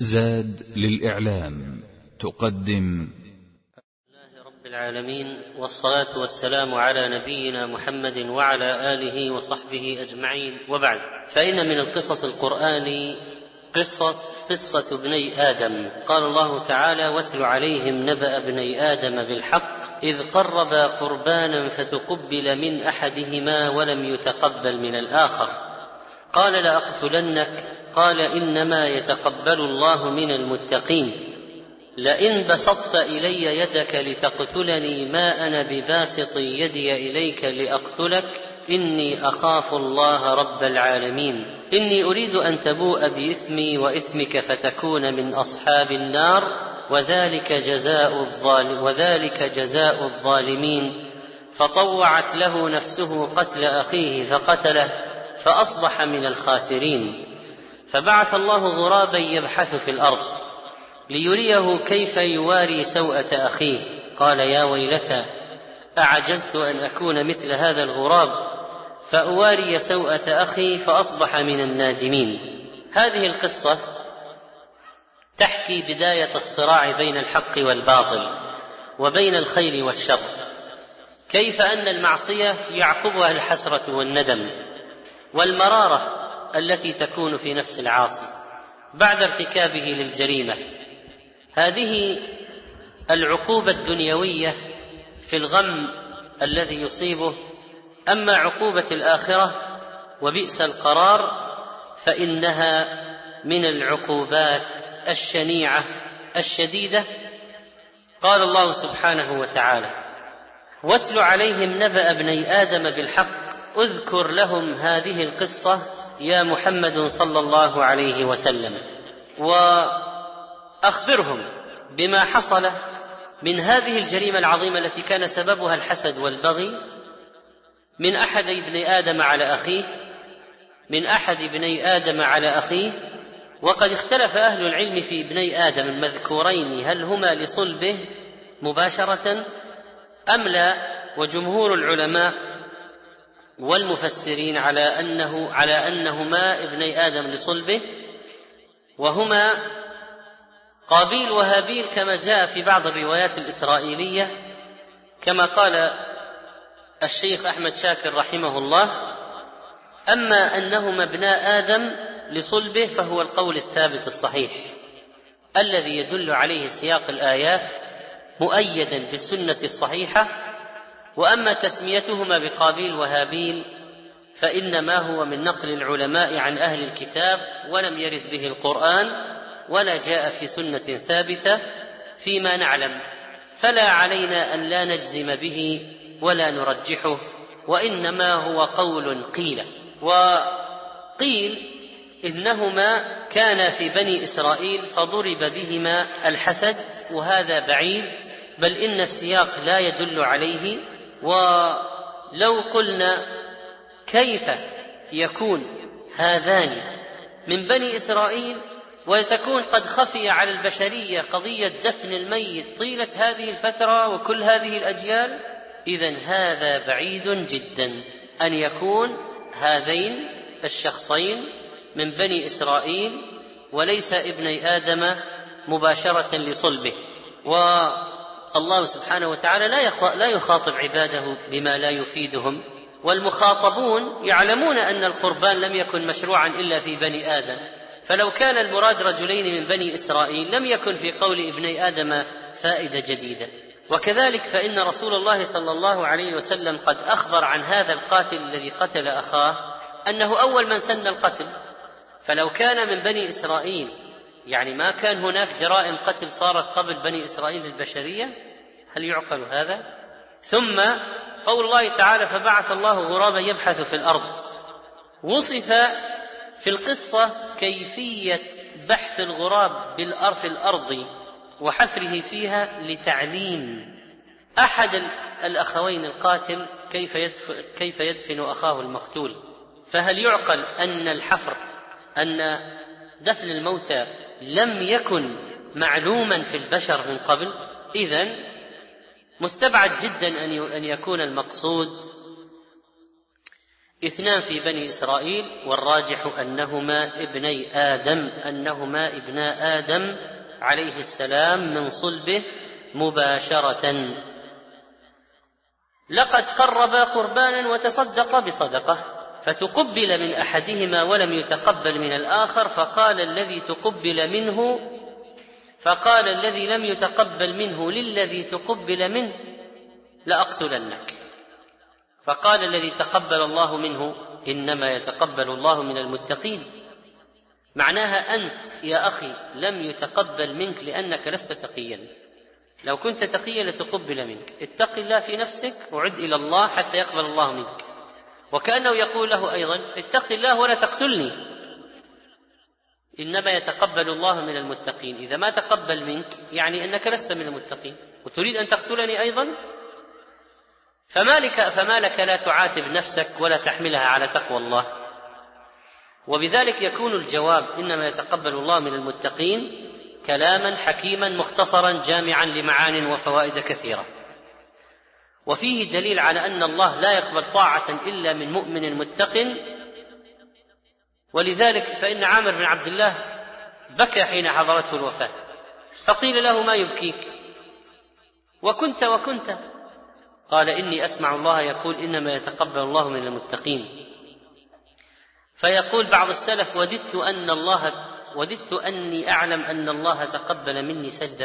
زاد للإعلام تقدم الله رب العالمين، والصلاة والسلام على نبينا محمد وعلى آله وصحبه أجمعين، وبعد. فإن من القصص القرآن قصة ابني آدم. قال الله تعالى: واتل عليهم نبأ ابني آدم بالحق إذ قربا قربانا فتقبل من أحدهما ولم يتقبل من الآخر قال لأقتلنك قال إنما يتقبل الله من المتقين لئن بسطت إلي يدك لتقتلني ما أنا بباسط يدي إليك لأقتلك إني أخاف الله رب العالمين إني أريد أن تبوء بإثمي وإثمك فتكون من أصحاب النار وذلك جزاء الظالمين. فطوعت له نفسه قتل أخيه فقتله فأصبح من الخاسرين. فبعث الله غرابا يبحث في الأرض ليريه كيف يواري سوءة أخيه قال يا ويلتى أعجزت أن أكون مثل هذا الغراب فأواري سوءة أخي فأصبح من النادمين. هذه القصة تحكي بداية الصراع بين الحق والباطل وبين الخير والشر، كيف أن المعصية يعقبها الحسرة والندم والمرارة التي تكون في نفس العاصي بعد ارتكابه للجريمة. هذه العقوبة الدنيوية في الغم الذي يصيبه، أما عقوبة الآخرة وبئس القرار فإنها من العقوبات الشنيعة الشديدة. قال الله سبحانه وتعالى: واتل عليهم نبأ ابني آدم بالحق اذكر لهم هذه القصة يا محمد صلى الله عليه وسلم وأخبرهم بما حصل من هذه الجريمة العظيمة التي كان سببها الحسد والبغي من أحد ابني آدم على أخيه. وقد اختلف أهل العلم في ابني آدم المذكورين هل هما لصلبه مباشرة أم لا، وجمهور العلماء والمفسرين على أنهما ابني آدم لصلبه، وهما قابيل وهابيل كما جاء في بعض الروايات الإسرائيلية، كما قال الشيخ أحمد شاكر رحمه الله. أما أنهما ابناء آدم لصلبه فهو القول الثابت الصحيح الذي يدل عليه سياق الآيات مؤيدا بالسنة الصحيحة. وأما تسميتهما بقابيل وهابيل فإنما هو من نقل العلماء عن أهل الكتاب ولم يرد به القرآن ولا جاء في سنة ثابتة فيما نعلم، فلا علينا أن لا نجزم به ولا نرجحه، وإنما هو قول قيل. وقيل إنهما كانا في بني إسرائيل فضرب بهما الحسد، وهذا بعيد، بل إن السياق لا يدل عليه. ولو قلنا كيف يكون هذان من بني إسرائيل وتكون قد خفي على البشرية قضية دفن الميت طيلة هذه الفترة وكل هذه الأجيال، إذن هذا بعيد جدا أن يكون هذين الشخصين من بني إسرائيل وليس ابني آدم مباشرة لصلبه. والله سبحانه وتعالى لا يخاطب عباده بما لا يفيدهم، والمخاطبون يعلمون أن القربان لم يكن مشروعا إلا في بني آدم، فلو كان المراد رجلين من بني إسرائيل لم يكن في قول ابني آدم فائدة جديدة. وكذلك فإن رسول الله صلى الله عليه وسلم قد أخبر عن هذا القاتل الذي قتل أخاه أنه أول من سن القتل، فلو كان من بني إسرائيل يعني ما كان هناك جرائم قتل صارت قبل بني إسرائيل البشرية؟ هل يعقل هذا؟ ثم قول الله تعالى: فبعث الله غرابا يبحث في الأرض. وصف في القصة كيفية بحث الغراب في الأرض وحفره فيها لتعليم أحد الأخوين القاتل كيف يدفن أخاه المقتول. فهل يعقل أن دفن الموتى لم يكن معلوما في البشر من قبل؟ إذن مستبعد جدا أن يكون المقصود 2 في بني إسرائيل، والراجح أنهما ابنا آدم عليه السلام من صلبه مباشرة. لقد قرب قربانا وتصدق بصدقة، فتقبل من أحدهما ولم يتقبل من الآخر، فقال الذي لم يتقبل منه للذي تقبل منه لأقتلنك. فقال الذي تقبل الله منه: إنما يتقبل الله من المتقين. معناها أنت يا أخي لم يتقبل منك لأنك لست تقيا، لو كنت تقيا لتقبل منك. اتق الله في نفسك وعد إلى الله حتى يقبل الله منك. وكأنه يقول له أيضا: اتق الله ولا تقتلني، إنما يتقبل الله من المتقين. إذا ما تقبل منك يعني أنك لست من المتقين، وتريد أن تقتلني أيضا. فما لك لا تعاتب نفسك ولا تحملها على تقوى الله. وبذلك يكون الجواب: إنما يتقبل الله من المتقين كلاما حكيما مختصرا جامعا لمعان وفوائد كثيرة. وفيه دليل على أن الله لا يقبل طاعة إلا من مؤمن متق. ولذلك فإن عامر بن عبد الله بكى حين حضرته الوفاة، فقيل له: ما يبكيك؟ وكنت قال: إني أسمع الله يقول: إنما يتقبل الله من المتقين. فيقول بعض السلف: وددت أني أعلم أن الله تقبل مني سجدة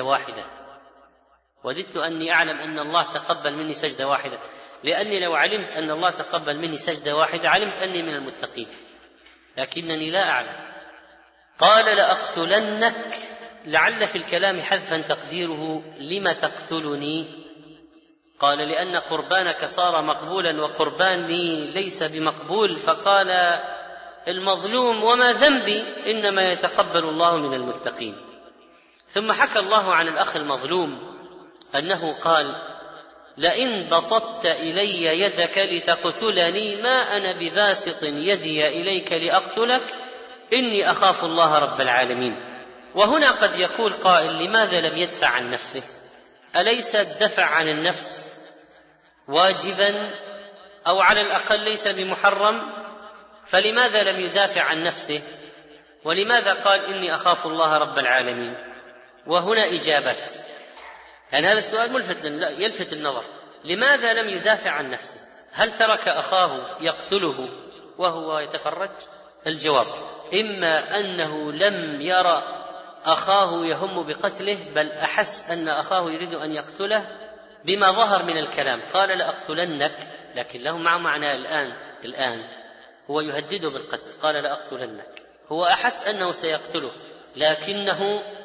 واحدة، لأني لو علمت أن الله تقبل مني سجدة واحدة علمت أني من المتقين، لكنني لا أعلم. قال: لأقتلنك، لعل في الكلام حذفا تقديره: لم تقتلني؟ قال: لأن قربانك صار مقبولا وقرباني ليس بمقبول. فقال المظلوم: وما ذنبي؟ إنما يتقبل الله من المتقين. ثم حكى الله عن الأخ المظلوم أنه قال: لئن بسطت إلي يدك لتقتلني ما أنا بباسط يدي إليك لأقتلك إني أخاف الله رب العالمين. وهنا قد يقول قائل: لماذا لم يدفع عن نفسه؟ أليس الدفع عن النفس واجبا أو على الأقل ليس بمحرم؟ فلماذا لم يدافع عن نفسه؟ ولماذا قال: إني أخاف الله رب العالمين؟ وهنا إجابات، يعني هذا السؤال يلفت النظر. لماذا لم يدافع عن نفسه؟ هل ترك أخاه يقتله وهو يتفرج؟ الجواب: إما أنه لم يرى أخاه يهم بقتله، بل أحس أن أخاه يريد أن يقتله بما ظهر من الكلام. قال: لأقتلنك، لكن له مع معنى الآن هو يهدده بالقتل. قال: لأقتلنك، هو أحس أنه سيقتله، لكنه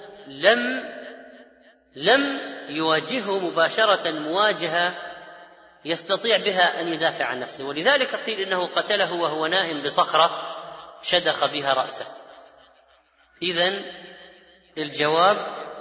لم يواجهه مباشرة مواجهة يستطيع بها أن يدافع عن نفسه. ولذلك قيل إنه قتله وهو نائم بصخرة شدخ بها رأسه. إذن الجواب: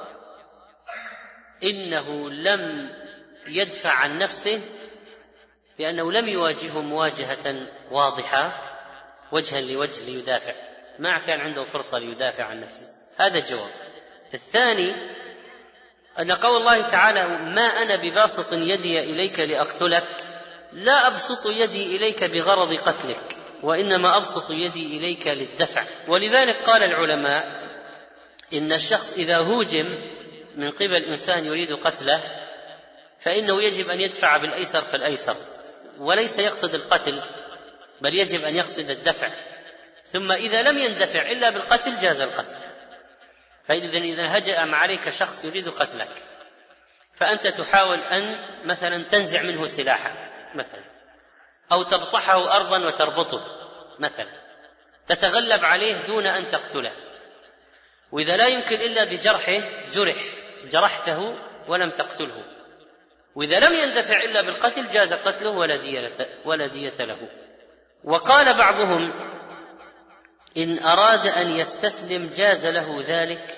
إنه لم يدفع عن نفسه لأنه لم يواجهه مواجهة واضحة وجها لوجه ليدافع، ما كان عنده فرصة ليدافع عن نفسه. هذا الجواب. الثاني أن قول الله تعالى: ما أنا بباسط يدي إليك لأقتلك، لا أبسط يدي إليك بغرض قتلك، وإنما أبسط يدي إليك للدفع. ولذلك قال العلماء: إن الشخص إذا هوجم من قبل إنسان يريد قتله فإنه يجب أن يدفع بالأيسر فالأيسر، وليس يقصد القتل، بل يجب أن يقصد الدفع. ثم إذا لم يندفع إلا بالقتل جاز القتل. فإذا هجأ عليك شخص يريد قتلك، فأنت تحاول أن مثلا تنزع منه سلاحا مثلا، أو تبطحه أرضا وتربطه مثلا، تتغلب عليه دون أن تقتله، وإذا لا يمكن إلا بجرحه جرحته ولم تقتله، وإذا لم يندفع إلا بالقتل جاز قتله ولا دية له. وقال بعضهم: إن أراد أن يستسلم جاز له ذلك.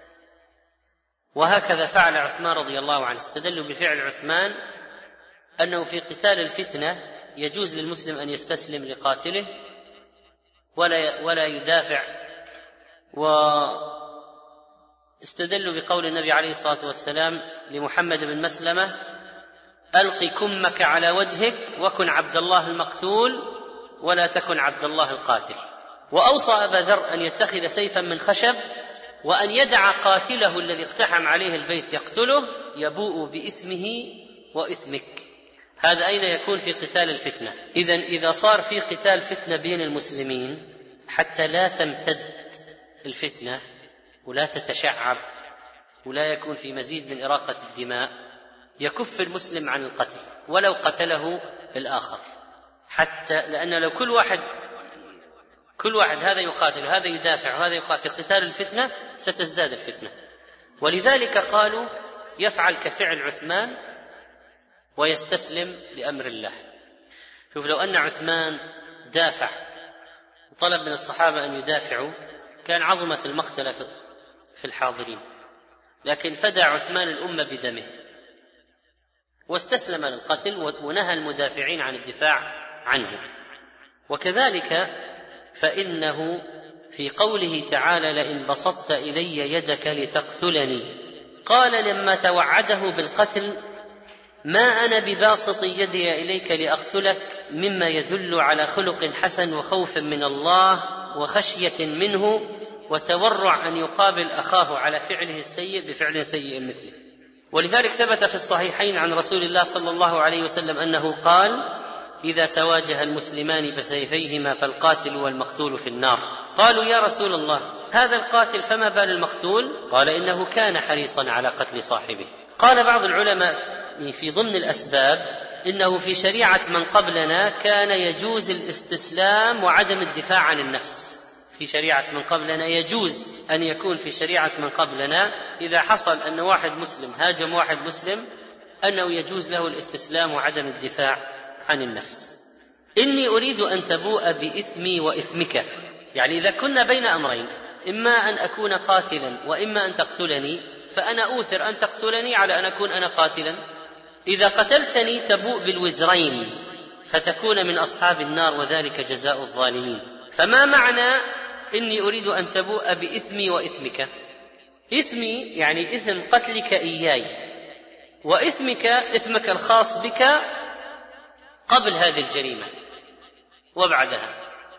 وهكذا فعل عثمان رضي الله عنه. استدلوا بفعل عثمان أنه في قتال الفتنة يجوز للمسلم أن يستسلم لقاتله ولا يدافع. واستدلوا بقول النبي عليه الصلاة والسلام لمحمد بن مسلمة: ألق كمك على وجهك وكن عبد الله المقتول ولا تكن عبد الله القاتل. وأوصى أبا ذر أن يتخذ سيفا من خشب وأن يدع قاتله الذي اقتحم عليه البيت يقتله يبوء بإثمه وإثمك. هذا أين يكون؟ في قتال الفتنة. إذا صار في قتال فتنة بين المسلمين حتى لا تمتد الفتنة ولا تتشعب ولا يكون في مزيد من إراقة الدماء، يكف المسلم عن القتل ولو قتله الآخر، حتى لأن لو كل واحد هذا يقاتل وهذا يدافع وهذا يقاتل في قتال الفتنة ستزداد الفتنة. ولذلك قالوا يفعل كفعل عثمان ويستسلم لأمر الله. شوف، لو أن عثمان دافع وطلب من الصحابة أن يدافعوا كان عظمت المقتلة في الحاضرين، لكن فدى عثمان الأمة بدمه واستسلم للقتل ونهى المدافعين عن الدفاع عنه. وكذلك فإنه في قوله تعالى لئن بسطت إلي يدك لتقتلني قال لما توعده بالقتل ما أنا بباسط يدي إليك لأقتلك، مما يدل على خلق حسن وخوف من الله وخشية منه وتورع أن يقابل أخاه على فعله السيء بفعل سيء مثله. ولذلك ثبت في الصحيحين عن رسول الله صلى الله عليه وسلم أنه قال إذا تواجه المسلمان بسيفيهما فالقاتل والمقتول في النار. قالوا يا رسول الله هذا القاتل فما بال المقتول؟ قال إنه كان حريصا على قتل صاحبه. قال بعض العلماء في ضمن الأسباب إنه في شريعة من قبلنا كان يجوز الاستسلام وعدم الدفاع عن النفس. في شريعة من قبلنا يجوز أن يكون في شريعة من قبلنا إذا حصل أن واحد مسلم هاجم واحد مسلم أنه يجوز له الاستسلام وعدم الدفاع عن النفس. إني أريد أن تبوء بإثمي وإثمك، يعني إذا كنا بين أمرين إما أن أكون قاتلا وإما أن تقتلني فأنا أوثر أن تقتلني على أن أكون أنا قاتلا. إذا قتلتني تبوء بالوزرين فتكون من أصحاب النار وذلك جزاء الظالمين. فما معنى إني أريد أن تبوء بإثمي وإثمك؟ إثمي يعني إثم قتلك إياي، وإثمك إثمك الخاص بك قبل هذه الجريمة وبعدها.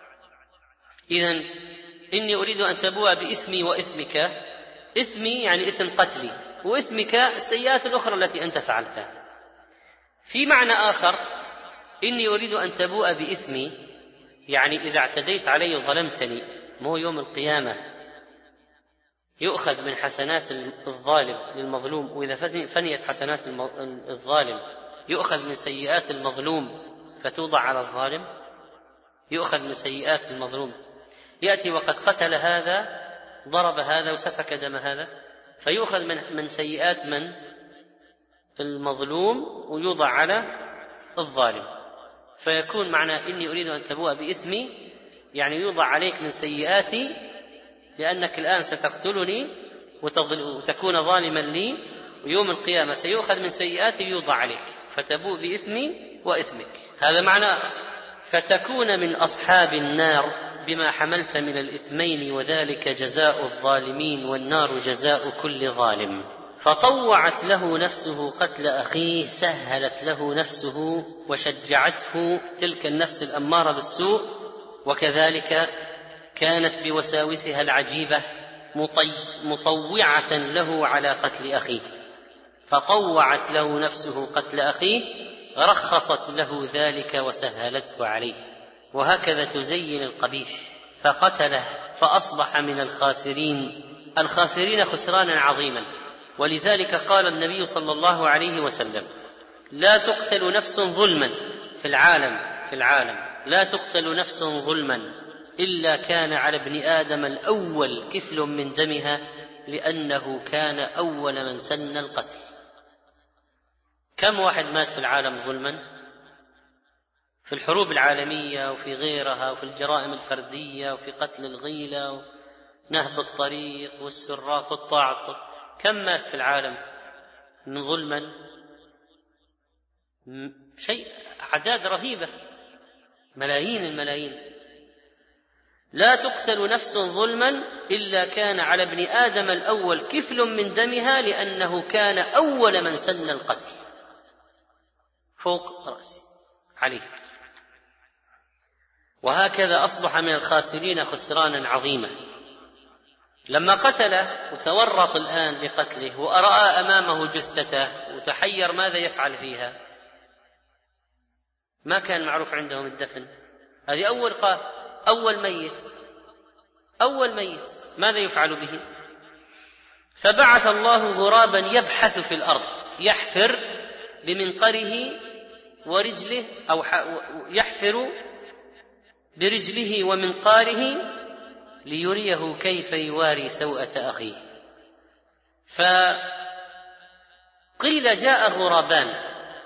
إذن إني أريد أن تبوء بإثمي وإثمك، إثمي يعني إثم قتلي، وإثمك السيئات الأخرى التي أنت فعلتها. في معنى آخر إني أريد أن تبوء بإثمي يعني إذا اعتديت علي وظلمتني، مو يوم القيامة يؤخذ من حسنات الظالم للمظلوم، وإذا فنيت حسنات الظالم يؤخذ من سيئات المظلوم فتوضع على الظالم، يؤخذ من سيئات المظلوم، يأتي وقد قتل هذا ضرب هذا وسفك دم هذا فيؤخذ من سيئات من المظلوم ويوضع على الظالم. فيكون معنى إني أريد أن تبوء بإثمي يعني يوضع عليك من سيئاتي لأنك الآن ستقتلني وتكون ظالما لي، ويوم القيامة سيؤخذ من سيئاتي يوضع عليك فتبوء بإثمي وإثمك. هذا معنى فتكون من أصحاب النار بما حملت من الإثمين وذلك جزاء الظالمين والنار جزاء كل ظالم. فطوعت له نفسه قتل أخيه، سهلت له نفسه وشجعته تلك النفس الأمارة بالسوء، وكذلك كانت بوساوسها العجيبة مطوعة له على قتل أخيه. فطوعت له نفسه قتل أخيه، رخصت له ذلك وسهلته عليه، وهكذا تزين القبيح فقتله فأصبح من الخاسرين خسرانا عظيما. ولذلك قال النبي صلى الله عليه وسلم لا تقتل نفس ظلما في العالم لا تقتل نفس ظلما إلا كان على ابن آدم الأول كفل من دمها لأنه كان أول من سن القتل. كم واحد مات في العالم ظلما؟ في الحروب العالمية وفي غيرها وفي الجرائم الفردية وفي قتل الغيلة ونهب الطريق والسراق والطاعة، كم مات في العالم من ظلما؟ شيء أعداد رهيبة، ملايين الملايين. لا تقتل نفس ظلما إلا كان على ابن آدم الأول كفل من دمها لأنه كان أول من سن القتل فوق رأسه عليه. وهكذا أصبح من الخاسرين خسرانا عظيما. لما قتله وتورط الآن بقتله ورأى أمامه جثته وتحير ماذا يفعل فيها، ما كان معروف عندهم الدفن، هذه أول ميت ماذا يفعل به؟ فبعث الله غرابا يبحث في الأرض، يحفر بمنقره ورجله أو يحفر برجله ومنقاره ليريه كيف يواري سوءة أخيه. فقيل جاء غرابان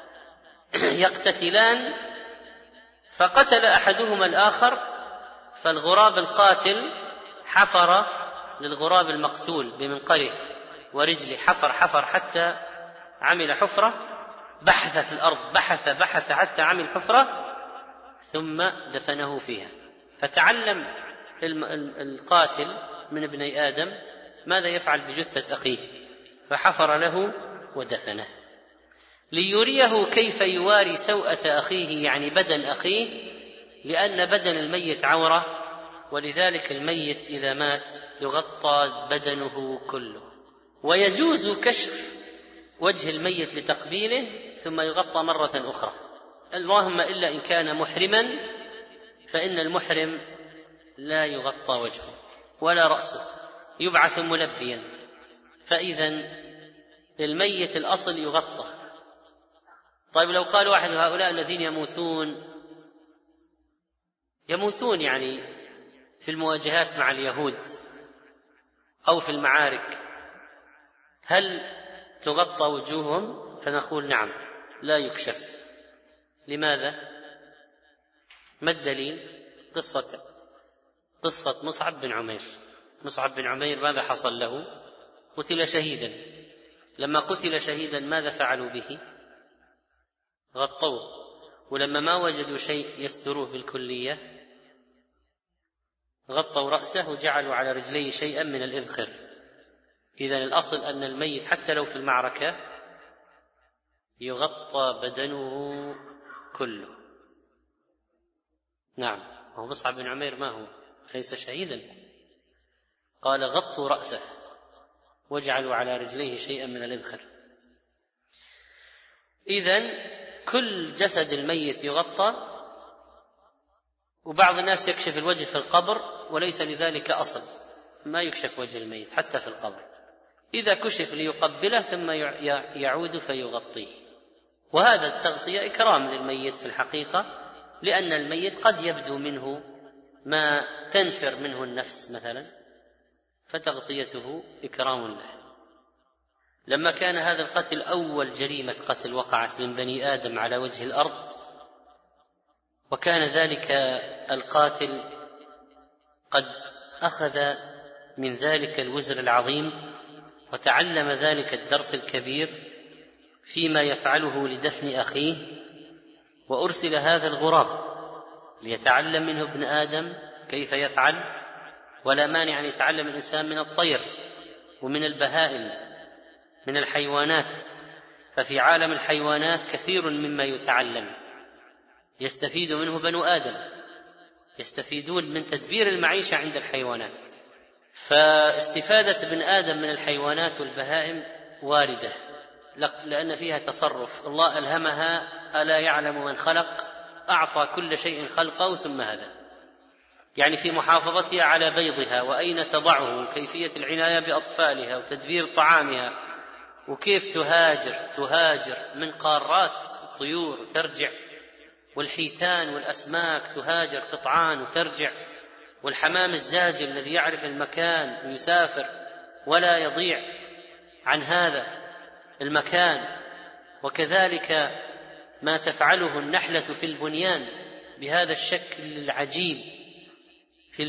يقتتلان فقتل أحدهما الآخر، فالغراب القاتل حفر للغراب المقتول بمنقره ورجله، حفر حتى عمل حفرة، بحث في الأرض بحث حتى عمل حفرة ثم دفنه فيها. فتعلم القاتل من ابني آدم ماذا يفعل بجثة أخيه، فحفر له ودفنه ليريه كيف يواري سوءة أخيه، يعني بدن أخيه، لأن بدن الميت عورة، ولذلك الميت إذا مات يغطى بدنه كله. ويجوز كشف وجه الميت لتقبيله ثم يغطى مرة أخرى، اللهم إلا إن كان محرما، فإن المحرم لا يغطى وجهه ولا رأسه، يبعث ملبيا. فإذا الميت الأصل يغطى. طيب لو قال واحد هؤلاء الذين يموتون يعني في المواجهات مع اليهود أو في المعارك، هل تغطى وجوههم؟ فنقول نعم، لا يكشف. لماذا؟ ما الدليل؟ قصة مصعب بن عمير ماذا حصل له؟ قتل شهيدا. لما قتل شهيدا ماذا فعلوا به؟ غطوه، ولما ما وجدوا شيء يستروه بالكلية غطوا رأسه وجعلوا على رجليه شيئا من الإذخر. إذن الأصل أن الميت حتى لو في المعركة يغطى بدنه كله. نعم، وهو مصعب بن عمير ما هو ليس شهيدا، قال غطوا رأسه واجعلوا على رجليه شيئا من الإذخر. إذن كل جسد الميت يغطى، وبعض الناس يكشف الوجه في القبر وليس لذلك أصل، ما يكشف وجه الميت حتى في القبر، إذا كشف ليقبله ثم يعود فيغطيه. وهذا التغطية إكرام للميت في الحقيقة، لأن الميت قد يبدو منه ما تنفر منه النفس مثلا، فتغطيته إكرام له. لما كان هذا القتل أول جريمة قتل وقعت من بني آدم على وجه الأرض، وكان ذلك القاتل قد أخذ من ذلك الوزر العظيم وتعلم ذلك الدرس الكبير فيما يفعله لدفن أخيه، وأرسل هذا الغراب ليتعلم منه ابن آدم كيف يفعل. ولا مانع أن يتعلم الإنسان من الطير ومن البهائم من الحيوانات، ففي عالم الحيوانات كثير مما يتعلم يستفيد منه بنو آدم، يستفيدون من تدبير المعيشة عند الحيوانات. فاستفادة ابن آدم من الحيوانات والبهائم واردة، لأن فيها تصرف، الله ألهمها ألا يعلم من خلق، أعطى كل شيء خلقه ثم هذا، يعني في محافظتها على بيضها وأين تضعه وكيفية العناية بأطفالها وتدبير طعامها، وكيف تهاجر من قارات الطيور وترجع، والحيتان والأسماك تهاجر قطعان وترجع، والحمام الزاجل الذي يعرف المكان ويسافر ولا يضيع عن هذا المكان. وكذلك ما تفعله النحلة في البنيان بهذا الشكل العجيب في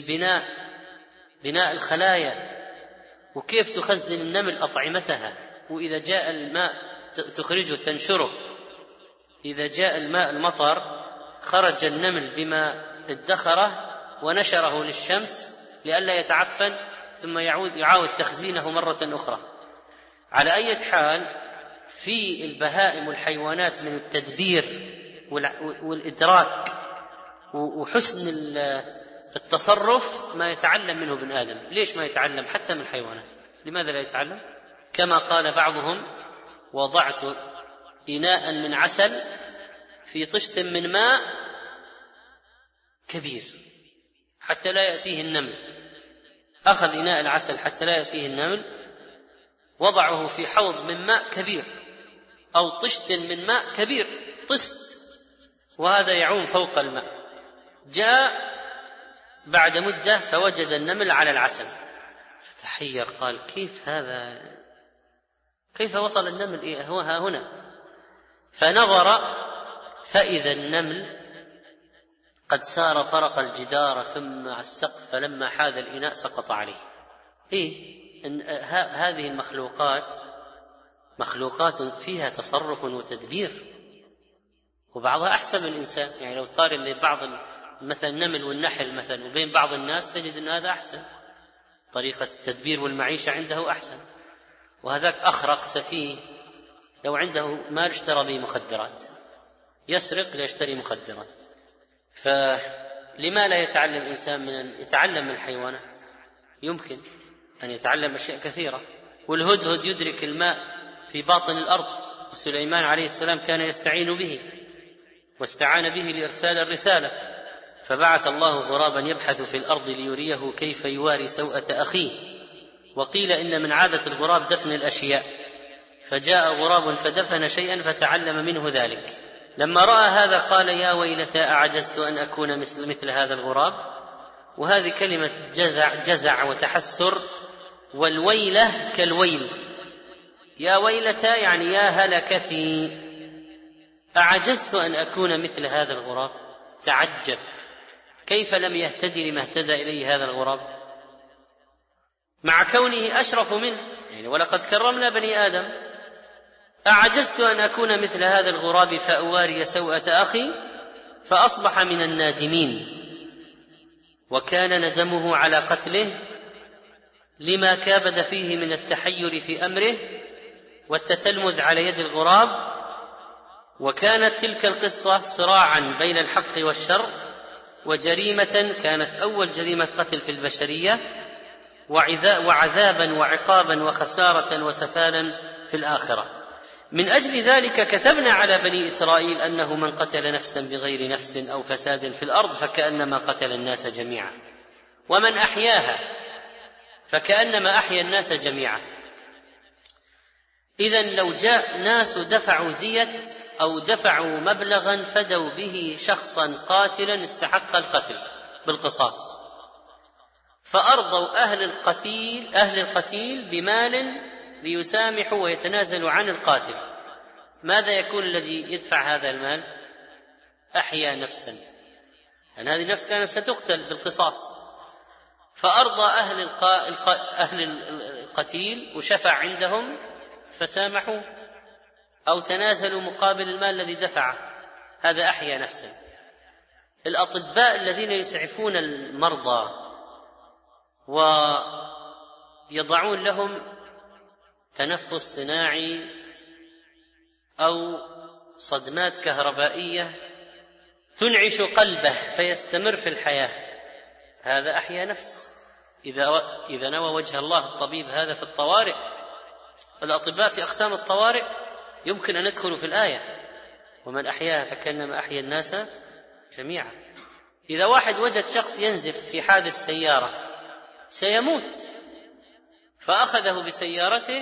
بناء الخلايا، وكيف تخزن النمل أطعمتها، وإذا جاء الماء تخرجه تنشره، إذا جاء الماء المطر خرج النمل بما ادخره ونشره للشمس لئلا يتعفن ثم يعاود تخزينه مرة أخرى. على أي حال في البهائم والحيوانات من التدبير والإدراك وحسن التصرف ما يتعلم منه ابن آدم. ليش ما يتعلم حتى من الحيوانات؟ لماذا لا يتعلم؟ كما قال بعضهم: وضعت إناء من عسل في طشت من ماء كبير حتى لا يأتيه النمل. أخذ إناء العسل حتى لا يأتيه النمل، وضعه في حوض من ماء كبير أو طشت من ماء كبير، طست، وهذا يعوم فوق الماء. جاء بعد مدة فوجد النمل على العسل، فتحير، قال: كيف هذا؟ كيف وصل النمل هو ها هنا؟ فنظر فإذا النمل قد سار فرق الجدار ثم السقف، فلما حاذ الإناء سقط عليه. هذه المخلوقات مخلوقات فيها تصرف وتدبير، وبعضها أحسن من الإنسان. يعني لو تقارن بين بعض مثلا النمل والنحل مثلا وبين بعض الناس تجد أن هذا أحسن، طريقة التدبير والمعيشة عنده أحسن، وهذاك أخرق سفيه، لو عنده مال اشترى به مخدرات، يسرق ليشتري مخدرات. فلما لا يتعلم الإنسان يتعلم من الحيوانات؟ يمكن أن يتعلم أشياء كثيرة. والهدهد يدرك الماء في باطن الأرض، وسليمان عليه السلام كان يستعين به واستعان به لإرسال الرسالة، فبعث الله غرابا يبحث في الأرض ليريه كيف يواري سوءة أخيه. وقيل إن من عادة الغراب دفن الأشياء، فجاء غراب فدفن شيئا فتعلم منه ذلك. لما رأى هذا قال: يا ويلتى أعجزت أن أكون مثل هذا الغراب. وهذه كلمة جزع وتحسر، والويلة كالويل. يا ويلتى يعني يا هلكتي، أعجزت أن أكون مثل هذا الغراب. تعجب كيف لم يهتدي لما اهتدى إليه هذا الغراب، مع كونه أشرف منه. يعني ولقد كرمنا بني آدم. أعجزت أن أكون مثل هذا الغراب فأواري سوءة أخي، فأصبح من النادمين. وكان ندمه على قتله لما كابد فيه من التحير في أمره والتتلمذ على يد الغراب. وكانت تلك القصة صراعا بين الحق والشر، وجريمة كانت أول جريمة قتل في البشرية، وعذابا وعقابا وخسارة وسفالا في الآخرة. من أجل ذلك كتبنا على بني إسرائيل أنه من قتل نفسا بغير نفس أو فساد في الأرض فكأنما قتل الناس جميعا، ومن أحياها فكأنما أحيا الناس جميعا. إذن لو جاء ناس دفعوا دية أو دفعوا مبلغا فدوا به شخصا قاتلا استحق القتل بالقصاص، فأرضوا أهل القتيل بمال ليسامحوا ويتنازلوا عن القاتل، ماذا يكون الذي يدفع هذا المال؟ أحيا نفسا، لأن هذه النفس كانت ستقتل بالقصاص. فأرضى أهل القتيل وشفع عندهم فسامحوا أو تنازلوا مقابل المال الذي دفعه، هذا أحيا نفسا. الأطباء الذين يسعفون المرضى ويضعون لهم تنفس صناعي أو صدمات كهربائية تنعش قلبه فيستمر في الحياة، هذا أحيا نفس. إذا نوى وجه الله الطبيب هذا في الطوارئ، الأطباء في أقسام الطوارئ يمكن أن يدخلوا في الآية: ومن أحياها فكأنما أحيا الناس جميعا. إذا واحد وجد شخص ينزف في حادث سيارة سيموت، فأخذه بسيارته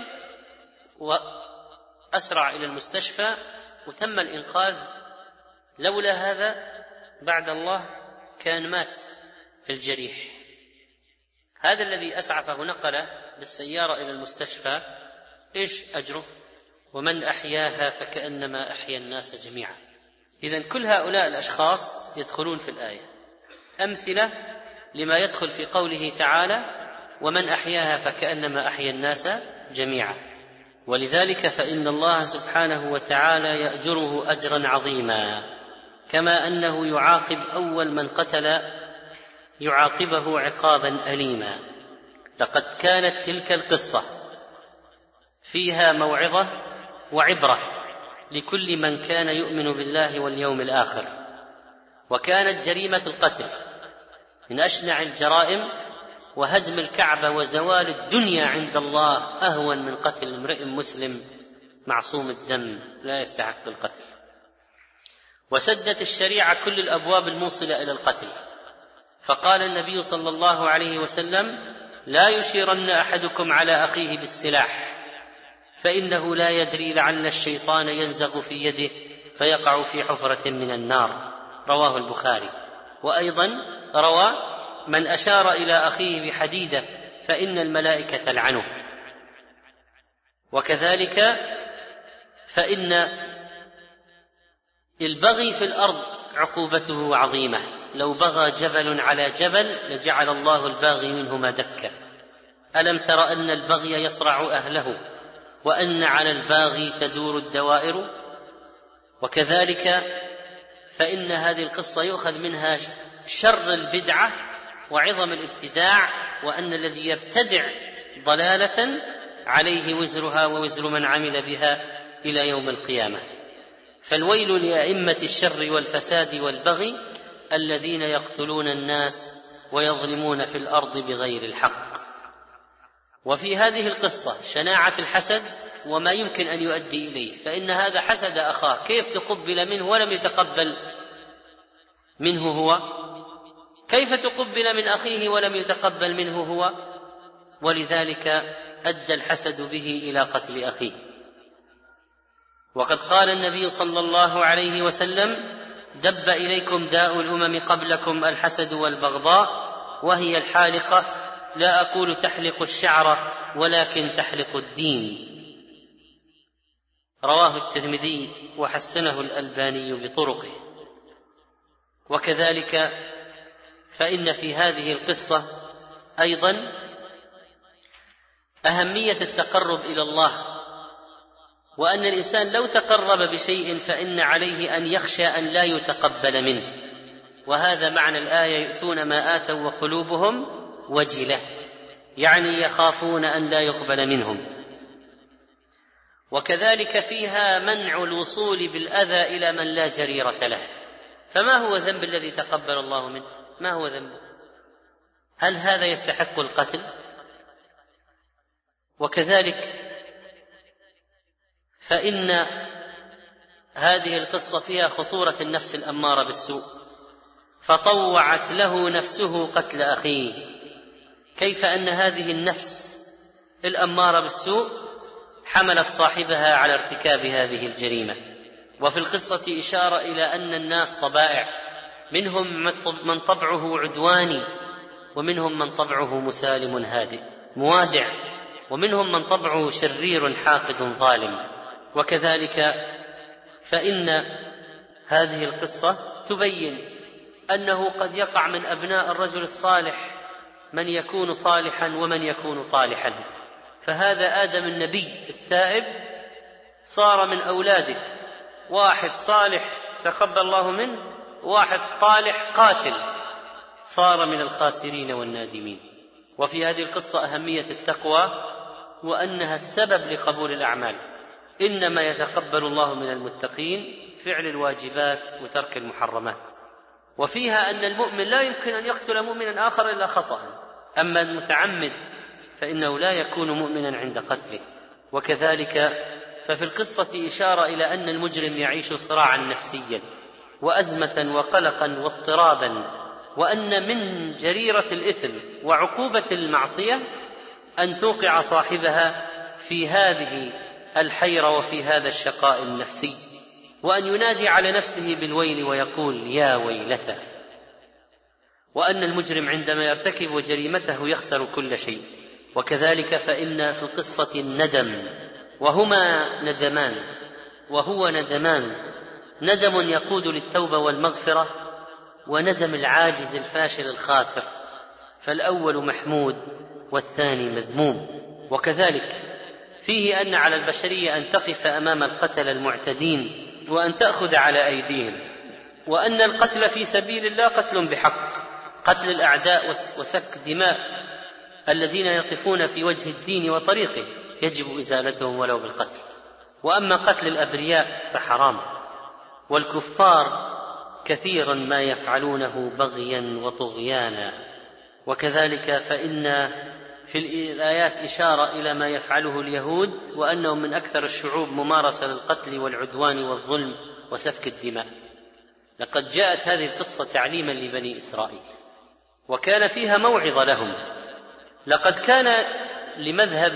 وأسرع إلى المستشفى وتم الإنقاذ، لولا هذا بعد الله كان مات الجريح. هذا الذي أسعفه نقله بالسيارة إلى المستشفى إيش أجره؟ ومن أحياها فكأنما أحيا الناس جميعا. إذن كل هؤلاء الأشخاص يدخلون في الآية، أمثلة لما يدخل في قوله تعالى: ومن أحياها فكأنما أحيا الناس جميعا. ولذلك فإن الله سبحانه وتعالى يأجره أجرا عظيما، كما أنه يعاقب أول من قتل يعاقبه عقابا أليما. لقد كانت تلك القصة فيها موعظة وعبرة لكل من كان يؤمن بالله واليوم الآخر، وكانت جريمة القتل من أشنع الجرائم، وهدم الكعبة وزوال الدنيا عند الله أهون من قتل امرئ مسلم معصوم الدم لا يستحق القتل. وسدت الشريعة كل الأبواب الموصلة إلى القتل، فقال النبي صلى الله عليه وسلم: لا يشيرن أحدكم على أخيه بالسلاح فإنه لا يدري لعل الشيطان ينزغ في يده فيقع في حفرة من النار، رواه البخاري. وأيضا روى: من أشار إلى أخيه بحديدة فإن الملائكة تلعنه. وكذلك فإن البغي في الأرض عقوبته عظيمة، لو بغى جبل على جبل لجعل الله الباغي منهما دكا. ألم تر أن البغي يصرع أهله وأن على الباغي تدور الدوائر؟ وكذلك فإن هذه القصة يؤخذ منها شر البدعة وعظم الابتداع، وأن الذي يبتدع ضلالة عليه وزرها ووزر من عمل بها إلى يوم القيامة. فالويل لأئمة الشر والفساد والبغي الذين يقتلون الناس ويظلمون في الأرض بغير الحق. وفي هذه القصة شناعة الحسد وما يمكن أن يؤدي إليه، فإن هذا حسد أخاه، كيف تقبل منه ولم يتقبل منه هو؟ كيف تقبل من أخيه ولم يتقبل منه هو؟ ولذلك أدى الحسد به إلى قتل أخيه. وقد قال النبي صلى الله عليه وسلم: دب إليكم داء الأمم قبلكم الحسد والبغضاء، وهي الحالقة، لا أقول تحلق الشعر ولكن تحلق الدين، رواه الترمذي وحسنه الألباني بطرقه. وكذلك فإن في هذه القصة أيضا أهمية التقرب إلى الله، وأن الإنسان لو تقرب بشيء فإن عليه أن يخشى أن لا يتقبل منه، وهذا معنى الآية: يؤتون ما آتوا وقلوبهم وجلة، يعني يخافون أن لا يقبل منهم. وكذلك فيها منع الوصول بالأذى إلى من لا جريرة له. فما هو ذنب الذي تقبل الله منه؟ ما هو ذنبه؟ هل هذا يستحق القتل؟ وكذلك فإن هذه القصة فيها خطورة النفس الأمارة بالسوء، فطوعت له نفسه قتل أخيه. كيف أن هذه النفس الأمارة بالسوء حملت صاحبها على ارتكاب هذه الجريمة. وفي القصة إشارة إلى أن الناس طبائع، منهم من طبعه عدواني، ومنهم من طبعه مسالم هادئ موادع، ومنهم من طبعه شرير حاقد ظالم. وكذلك فإن هذه القصة تبين أنه قد يقع من أبناء الرجل الصالح من يكون صالحا ومن يكون طالحا. فهذا آدم النبي التائب صار من أولاده واحد صالح تقبل الله منه، واحد طالح قاتل صار من الخاسرين والنادمين. وفي هذه القصة أهمية التقوى، وأنها السبب لقبول الأعمال. إنما يتقبل الله من المتقين فعل الواجبات وترك المحرمات. وفيها أن المؤمن لا يمكن أن يقتل مؤمنا آخر إلا خطأ، أما المتعمد فإنه لا يكون مؤمنا عند قتله. وكذلك ففي القصة إشارة إلى أن المجرم يعيش صراعا نفسيا وأزمة وقلقا واضطرابا، وأن من جريرة الإثم وعقوبة المعصية أن توقع صاحبها في هذه الحيرة وفي هذا الشقاء النفسي، وأن ينادي على نفسه بالويل ويقول يا ويلته. وأن المجرم عندما يرتكب جريمته يخسر كل شيء. وكذلك فإن في القصة الندم، وهما ندمان، وهو ندمان: ندم يقود للتوبة والمغفرة، وندم العاجز الفاشل الخاسر، فالأول محمود والثاني مذموم. وكذلك فيه أن على البشرية أن تقف أمام القتل المعتدين وأن تأخذ على أيديهم، وأن القتل في سبيل الله قتل بحق، قتل الأعداء وسفك دماء الذين يقفون في وجه الدين وطريقه يجب إزالتهم ولو بالقتل. وأما قتل الأبرياء فحرام، والكفار كثيرا ما يفعلونه بغيا وطغيانا. وكذلك فإن في الآيات إشارة إلى ما يفعله اليهود، وأنهم من أكثر الشعوب ممارسة للقتل والعدوان والظلم وسفك الدماء. لقد جاءت هذه القصة تعليما لبني إسرائيل، وكان فيها موعظة لهم. لقد كان لمذهب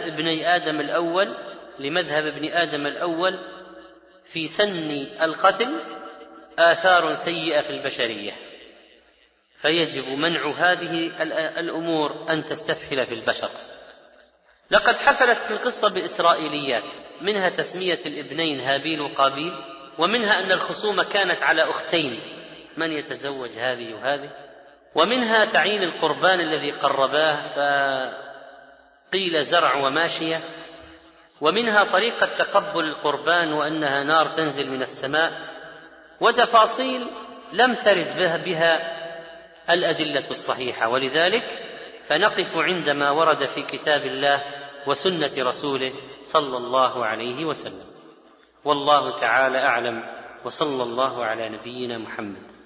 ابن آدم الأول في سن القتل آثار سيئة في البشرية، فيجب منع هذه الأمور أن تستفحل في البشر. لقد حفلت في القصة بإسرائيليات، منها تسمية الابنين هابيل وقابيل، ومنها أن الخصومة كانت على أختين، من يتزوج هذه وهذه، ومنها تعيين القربان الذي قرباه فقيل زرع وماشية، ومنها طريقة تقبل القربان وأنها نار تنزل من السماء، وتفاصيل لم ترد بها الأدلة الصحيحة. ولذلك فنقف عندما ورد في كتاب الله وسنة رسوله صلى الله عليه وسلم. والله تعالى أعلم، وصلى الله على نبينا محمد.